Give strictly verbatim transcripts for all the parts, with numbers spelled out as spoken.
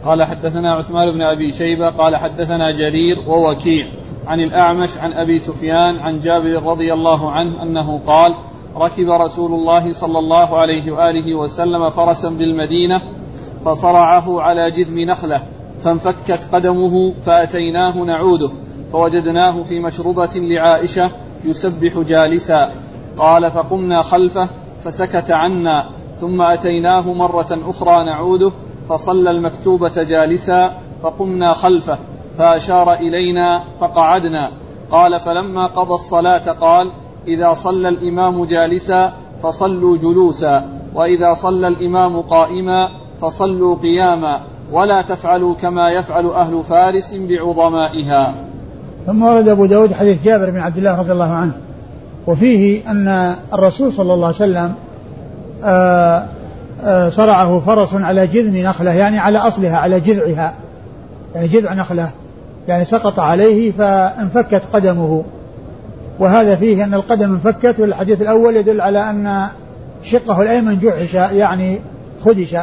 قال حدثنا عثمان بن أبي شيبة قال حدثنا جرير ووكيع عن الأعمش عن أبي سفيان عن جابر رضي الله عنه أنه قال ركب رسول الله صلى الله عليه وآله وسلم فرسا بالمدينة فصرعه على جذم نخلة فانفكت قدمه فأتيناه نعوده فوجدناه في مشربة لعائشة يسبح جالسا. قال فقمنا خلفه فسكت عنا ثم أتيناه مرة أخرى نعوده فصلى المكتوبة جالسا فقمنا خلفه فأشار إلينا فقعدنا. قال فلما قضى الصلاة قال إذا صلى الإمام جالسا فصلوا جلوسا وإذا صلى الإمام قائما فصلوا قياما ولا تفعلوا كما يفعل أهل فارس بعظمائها. ثم ورد أبو داود حديث جابر بن عبد الله رضي الله عنه وفيه أن الرسول صلى الله عليه وسلم آآ آآ صرعه فرس على جذم نخلة يعني على أصلها على جذعها يعني جذع نخلة يعني سقط عليه فانفكت قدمه. وهذا فيه أن القدم انفكت والحديث الأول يدل على أن شقه الأيمن جحش يعني خدش.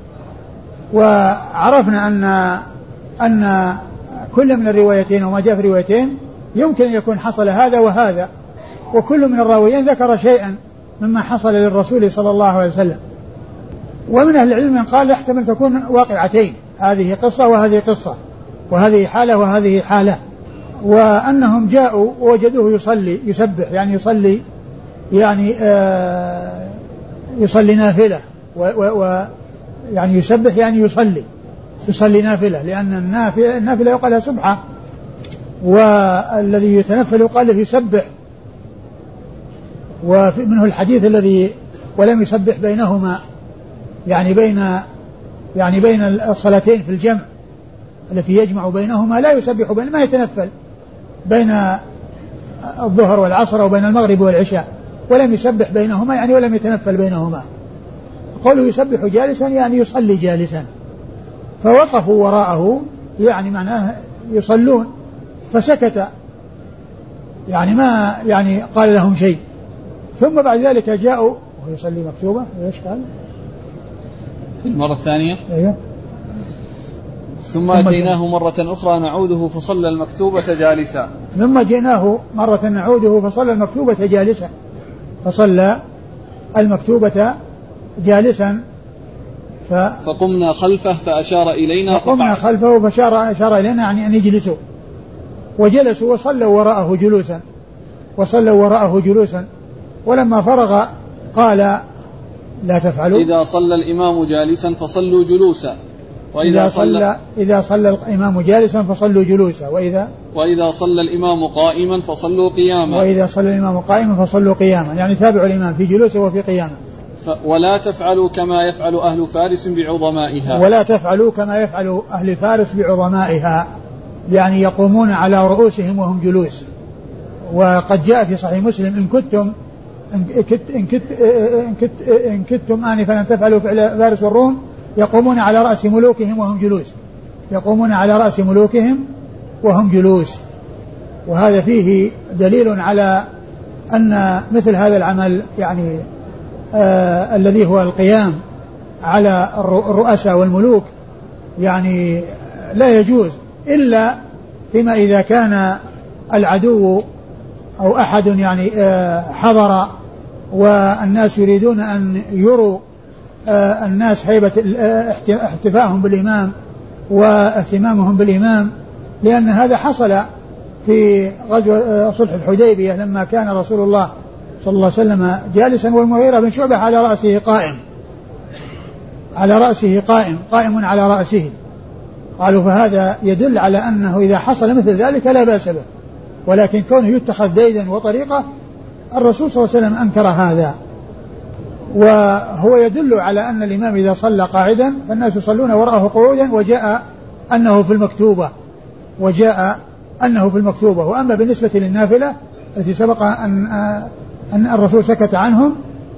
وعرفنا أن أن كل من الروايتين وما جاء في الروايتين يمكن أن يكون حصل هذا وهذا وكل من الراويين ذكر شيئا مما حصل للرسول صلى الله عليه وسلم. ومن أهل العلم من قال يحتمل تكون واقعتين هذه قصة وهذه قصة وهذه حالة وهذه حالة وأنهم جاءوا ووجدوه يصلي يسبح يعني يصلي يعني آه يصلي نافلة و يعني يسبح يعني يصلي يصلي نافلة لأن النافلة, النافلة يقال لها سبحة والذي يتنفل يقال له يسبح. ومنه الحديث الذي ولم يسبح بينهما يعني بين يعني بين الصلاتين في الجمع التي يجمع بينهما لا يسبح بين ما يتنفل بين الظهر والعصر وبين المغرب والعشاء ولم يسبح بينهما يعني ولم يتنفل بينهما. قوله يسبح جالسا يعني يصلي جالسا فوقفوا وراءه يعني معناه يصلون فسكت يعني ما يعني قال لهم شيء. ثم بعد ذلك جاءوا وهو يصلي مكتوبة ايش قال في المرة الثانية ايوه ثم أتيناه مرة أخرى نعوده فصلى المكتوبة جالسا ثم جئناه مرة نعوده فصلى المكتوبة جالسا فصلى المكتوبة جالسا ف... فقمنا خلفه فأشار إلينا فقمنا خلفه فأشار أشار إلينا يعني أن يجلسوا وجلسوا وصلوا وراءه جلوسا وصلوا وراءه جلوسا. ولما فرغ قال لا تفعلوا إذا صلى الإمام جالسا فصلوا جلوسا وإذا صلى إذا صلى الإمام جالسا فصلوا جلوسا وإذا وإذا صلى الإمام قائما فصلوا قياما وإذا صلى الإمام قائما فصلوا قياما يعني تابعوا الإمام في جلوسه وفي قيامه. ولا تفعلوا كما يفعل أهل فارس بعظمائها ولا تفعلوا كما يفعل أهل فارس بعظمائها يعني يقومون على رؤوسهم وهم جلوس. وقد جاء في صحيح مسلم إن كنتم إن كت إن كت إن كت إن كنتم آنفا أن تفعلوا فعل فارس والروم يقومون على رأس ملوكهم وهم جلوس يقومون على رأس ملوكهم وهم جلوس. وهذا فيه دليل على أن مثل هذا العمل يعني آه الذي هو القيام على الرؤساء والملوك يعني لا يجوز إلا فيما إذا كان العدو أو أحد يعني آه حضر والناس يريدون أن يروا آه الناس هيبة احتفائهم بالإمام واهتمامهم بالإمام. لأن هذا حصل في غزوة صلح الحديبية لما كان رسول الله صلى الله عليه وسلم جالسا والمغيرة بن شعبة على رأسه قائم على رأسه قائم قائم على رأسه. قالوا فهذا يدل على أنه إذا حصل مثل ذلك لا بأس به ولكن كونه يتخذ ديدا وطريقة الرسول صلى الله عليه وسلم أنكر هذا. وهو يدل على أن الإمام إذا صلى قاعدا فالناس يصلون وراءه قعودا وجاء أنه في المكتوبة وجاء أنه في المكتوبة. وأما بالنسبة للنافلة التي سبق أن أن الرسول سكت عنهم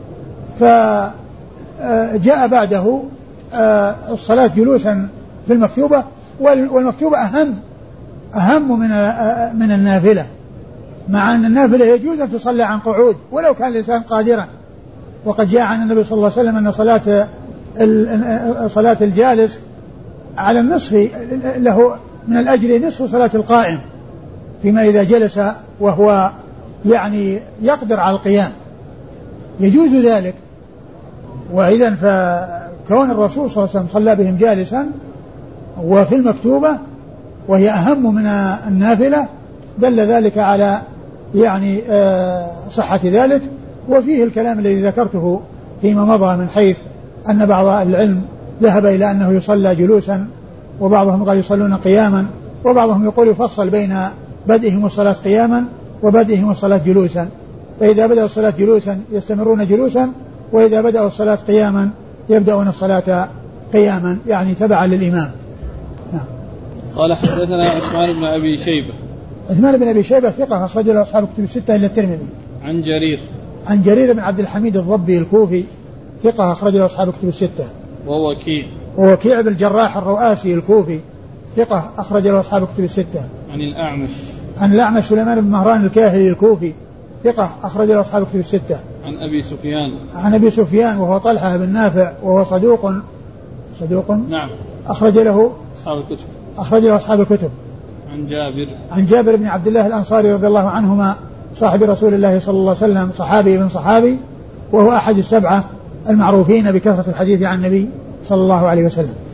فجاء بعده الصلاة جلوسا في المكتوبة والمكتوبة أهم أهم من من النافلة مع أن النافلة يجوز أن تصلى عن قعود ولو كان الإنسان قادرا. وقد جاء عن النبي صلى الله عليه وسلم أن صلاة صلاة الجالس على النصف له من الأجر نصف صلاة القائم فيما إذا جلس وهو يعني يقدر على القيام يجوز ذلك. وإذا فكون الرسول صلى الله عليه وسلم صلى بهم جالسا وفي المكتوبة وهي أهم من النافلة دل ذلك على يعني صحة ذلك. وفيه الكلام الذي ذكرته فيما مضى من حيث أن بعض العلم ذهب إلى أنه يصلى جلوسا وبعضهم قال يصلون قياما وبعضهم يقول يفصل بين بدئهم الصلاة قياما وبدئهم الصلاة جلوسا. فإذا بدأوا الصلاة جلوسا يستمرون جلوسا وإذا بدأوا الصلاة قياما يبدأون الصلاة قياما يعني تبعا للإمام. نعم. قال حدثنا عثمان بن أبي شيبة. عثمان بن أبي شيبة ثقة أخرج له أصحاب كتب الستة إلا الترمذي. عن جرير. عن جرير بن عبد الحميد الضبي الكوفي ثقة أخرج له أصحاب كتب الستة. ووكيع. ووكيع بن الجراح الرؤاسي الكوفي ثقة أخرج له أصحاب كتب الستة. عن الأعمش. عن الأعمش سليمان بن مهران الكاهلي الكوفي ثقة أخرج له أصحاب كتب الستة. عن أبي سفيان. عن أبي سفيان وهو طلحة بن نافع وهو صدوق صدوق نعم أخرج له أصحاب الكتب. أخرج له أصحاب الكتب. عن جابر. عن جابر بن عبد الله الأنصاري رضي الله عنهما صاحب رسول الله صلى الله عليه وسلم صحابي بن صحابي وهو أحد السبعة المعروفين بكثرة الحديث عن النبي صلى الله عليه وسلم.